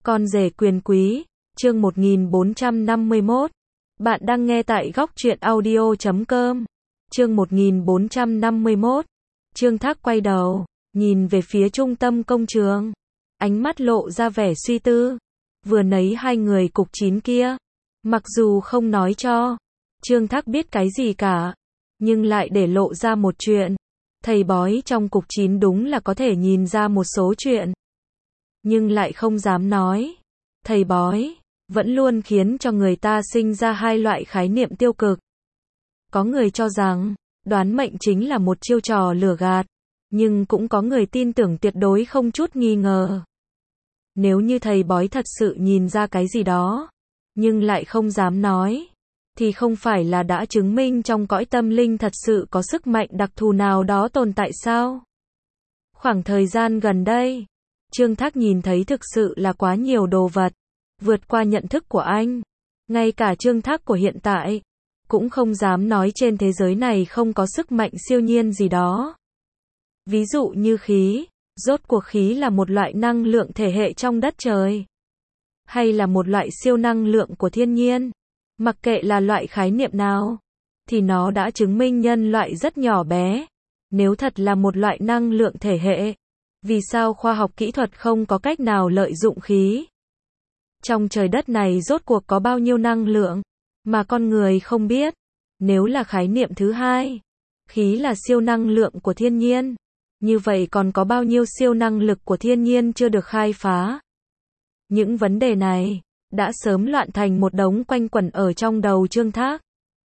Con rể quyền quý, chương 1451. Bạn đang nghe tại góc truyện audio.com. Chương 1451. Trương Thác quay đầu, nhìn về phía trung tâm công trường. Ánh mắt lộ ra vẻ suy tư. Vừa nấy hai người cục chín kia. Mặc dù không nói cho Trương Thác biết cái gì cả, nhưng lại để lộ ra một chuyện. Thầy bói trong cục chín đúng là có thể nhìn ra một số chuyện, nhưng lại không dám nói. Thầy bói vẫn luôn khiến cho người ta sinh ra hai loại khái niệm tiêu cực. Có người cho rằng đoán mệnh chính là một chiêu trò lừa gạt, nhưng cũng có người tin tưởng tuyệt đối không chút nghi ngờ. Nếu như thầy bói thật sự nhìn ra cái gì đó, nhưng lại không dám nói, thì không phải là đã chứng minh trong cõi tâm linh thật sự có sức mạnh đặc thù nào đó tồn tại sao? Khoảng thời gian gần đây, Trương Thác nhìn thấy thực sự là quá nhiều đồ vật, vượt qua nhận thức của anh. Ngay cả Trương Thác của hiện tại, cũng không dám nói trên thế giới này không có sức mạnh siêu nhiên gì đó. Ví dụ như khí, rốt cuộc khí là một loại năng lượng thể hệ trong đất trời, hay là một loại siêu năng lượng của thiên nhiên. Mặc kệ là loại khái niệm nào, thì nó đã chứng minh nhân loại rất nhỏ bé. Nếu thật là một loại năng lượng thể hệ, vì sao khoa học kỹ thuật không có cách nào lợi dụng khí? Trong trời đất này rốt cuộc có bao nhiêu năng lượng mà con người không biết? Nếu là khái niệm thứ hai, khí là siêu năng lượng của thiên nhiên, như vậy còn có bao nhiêu siêu năng lực của thiên nhiên chưa được khai phá? Những vấn đề này đã sớm loạn thành một đống quanh quẩn ở trong đầu Trương Thác.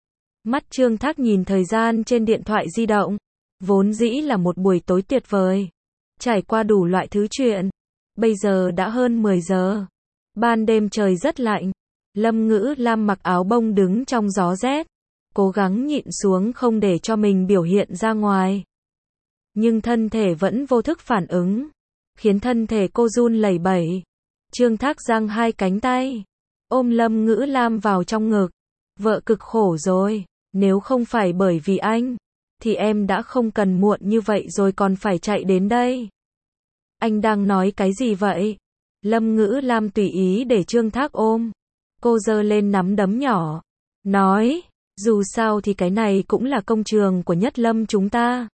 Mắt Trương Thác nhìn thời gian trên điện thoại di động, vốn dĩ là một buổi tối tuyệt vời, trải qua đủ loại thứ chuyện. Bây giờ đã hơn 10 giờ. Ban đêm trời rất lạnh. Lâm Ngữ Lam mặc áo bông đứng trong gió rét, cố gắng nhịn xuống không để cho mình biểu hiện ra ngoài. Nhưng thân thể vẫn vô thức phản ứng, khiến thân thể cô run lẩy bẩy. Trương Thác giang hai cánh tay, ôm Lâm Ngữ Lam vào trong ngực. Vợ cực khổ rồi, nếu không phải bởi vì anh, thì em đã không cần muộn như vậy rồi còn phải chạy đến đây. Anh đang nói cái gì vậy? Lâm Ngữ Lam tùy ý để Trương Thác ôm. Cô giơ lên nắm đấm nhỏ, nói, dù sao thì cái này cũng là công trường của Nhất Lâm chúng ta.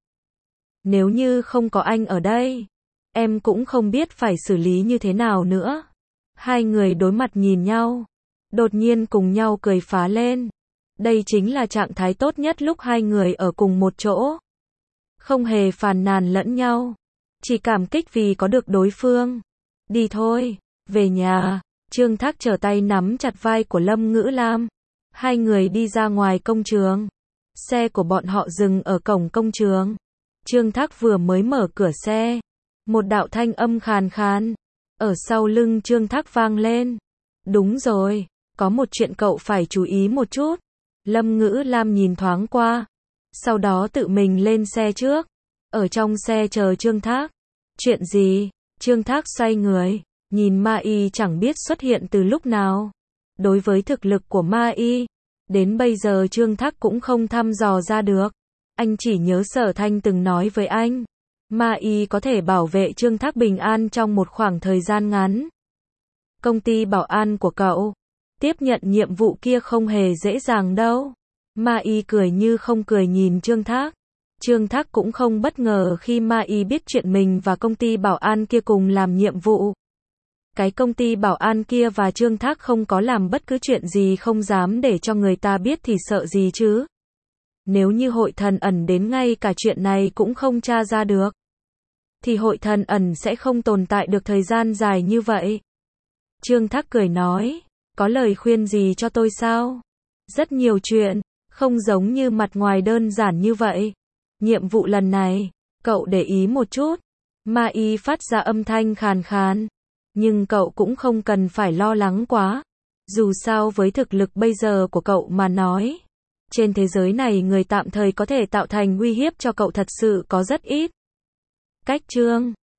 Nếu như không có anh ở đây, em cũng không biết phải xử lý như thế nào nữa. Hai người đối mặt nhìn nhau, đột nhiên cùng nhau cười phá lên. Đây chính là trạng thái tốt nhất lúc hai người ở cùng một chỗ. Không hề phàn nàn lẫn nhau, chỉ cảm kích vì có được đối phương. Đi thôi, về nhà. Trương Thác trở tay nắm chặt vai của Lâm Ngữ Lam. Hai người đi ra ngoài công trường. Xe của bọn họ dừng ở cổng công trường. Trương Thác vừa mới mở cửa xe, một đạo thanh âm khàn khàn ở sau lưng Trương Thác vang lên. Đúng rồi, có một chuyện cậu phải chú ý một chút. Lâm Ngữ Lam nhìn thoáng qua, sau đó tự mình lên xe trước, ở trong xe chờ Trương Thác. Chuyện gì? Trương Thác xoay người, nhìn Ma Y chẳng biết xuất hiện từ lúc nào. Đối với thực lực của Ma Y, đến bây giờ Trương Thác cũng không thăm dò ra được. Anh chỉ nhớ Sở Thanh từng nói với anh, Ma Y có thể bảo vệ Trương Thác bình an trong một khoảng thời gian ngắn. Công ty bảo an của cậu tiếp nhận nhiệm vụ kia không hề dễ dàng đâu. Ma Y cười như không cười nhìn Trương Thác. Trương Thác cũng không bất ngờ khi Ma Y biết chuyện mình và công ty bảo an kia cùng làm nhiệm vụ. Cái công ty bảo an kia và Trương Thác không có làm bất cứ chuyện gì không dám để cho người ta biết thì sợ gì chứ. Nếu như Hội Thần Ẩn đến ngay cả chuyện này cũng không tra ra được, thì Hội Thần Ẩn sẽ không tồn tại được thời gian dài như vậy. Trương Thác cười nói, có lời khuyên gì cho tôi sao? Rất nhiều chuyện, không giống như mặt ngoài đơn giản như vậy. Nhiệm vụ lần này, cậu để ý một chút. Ma Y phát ra âm thanh khàn khàn. Nhưng cậu cũng không cần phải lo lắng quá. Dù sao với thực lực bây giờ của cậu mà nói, trên thế giới này người tạm thời có thể tạo thành uy hiếp cho cậu thật sự có rất ít. Cách chương